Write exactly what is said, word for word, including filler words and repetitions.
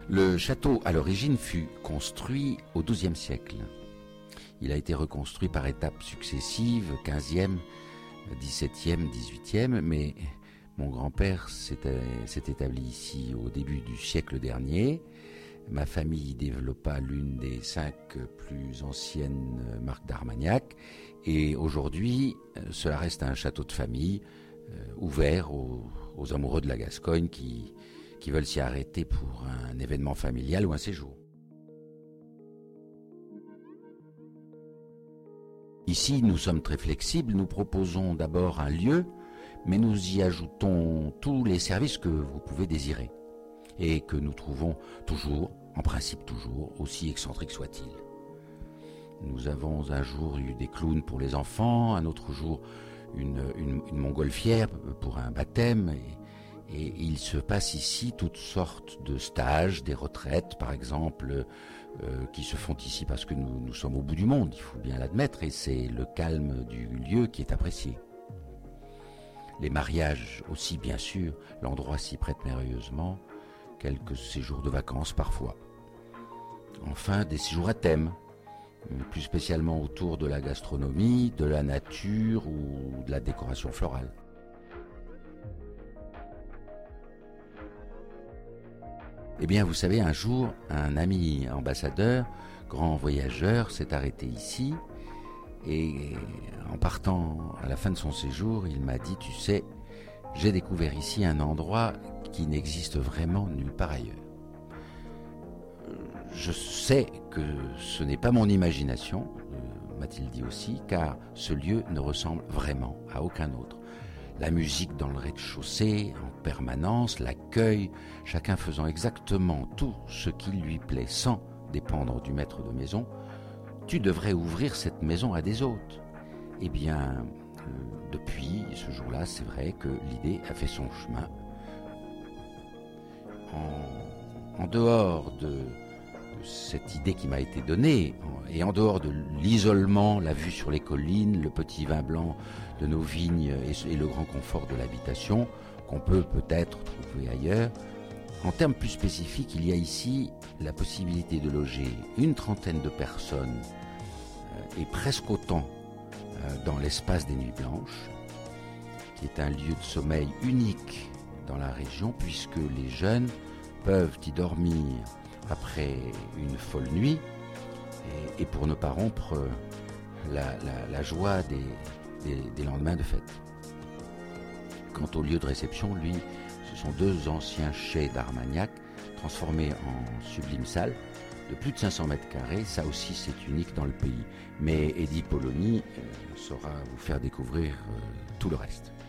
Le château, à l'origine, fut construit au douzième siècle. Il a été reconstruit par étapes successives, quinzième, dix-septième, dix-huitième, mais mon grand-père s'est établi ici au début du siècle dernier. Ma famille développa l'une des cinq plus anciennes marques d'Armagnac, et aujourd'hui, cela reste un château de famille euh, ouvert aux, aux amoureux de la Gascogne qui, qui veulent s'y arrêter pour un événement familial ou un séjour. Ici, nous sommes très flexibles, nous proposons d'abord un lieu, mais nous y ajoutons tous les services que vous pouvez désirer et que nous trouvons toujours, en principe toujours, aussi excentriques soient-ils. Nous avons un jour eu des clowns pour les enfants, un autre jour une, une, une montgolfière pour un baptême, et, et il se passe ici toutes sortes de stages, des retraites par exemple, euh, qui se font ici parce que nous, nous sommes au bout du monde, il faut bien l'admettre, et c'est le calme du lieu qui est apprécié. Les mariages aussi, bien sûr, l'endroit s'y prête merveilleusement, quelques séjours de vacances parfois. Enfin, des séjours à thème, plus spécialement autour de la gastronomie, de la nature ou de la décoration florale. Eh bien, vous savez, un jour, un ami ambassadeur, grand voyageur, s'est arrêté ici et en partant à la fin de son séjour, il m'a dit « Tu sais, j'ai découvert ici un endroit qui n'existe vraiment nulle part ailleurs. » Je sais que ce n'est pas mon imagination, euh, m'a-t-il dit aussi, car ce lieu ne ressemble vraiment à aucun autre. La musique dans le rez-de-chaussée, en permanence, l'accueil, chacun faisant exactement tout ce qui lui plaît sans dépendre du maître de maison. Tu devrais ouvrir cette maison à des hôtes. Eh bien, euh, depuis ce jour-là, c'est vrai que l'idée a fait son chemin. En, en dehors de cette idée qui m'a été donnée, et en dehors de l'isolement, la vue sur les collines, le petit vin blanc de nos vignes et le grand confort de l'habitation, qu'on peut peut-être trouver ailleurs, en termes plus spécifiques, il y a ici la possibilité de loger une trentaine de personnes, et presque autant dans l'espace des Nuits Blanches, qui est un lieu de sommeil unique dans la région, puisque les jeunes peuvent y dormir après une folle nuit, et, et pour ne pas rompre la, la, la joie des, des, des lendemains de fête. Quant au lieu de réception, lui, ce sont deux anciens chais d'Armagnac transformés en sublime salle de plus de cinq cents mètres carrés. Ça aussi, c'est unique dans le pays. Mais Eddie Polony euh, saura vous faire découvrir euh, tout le reste.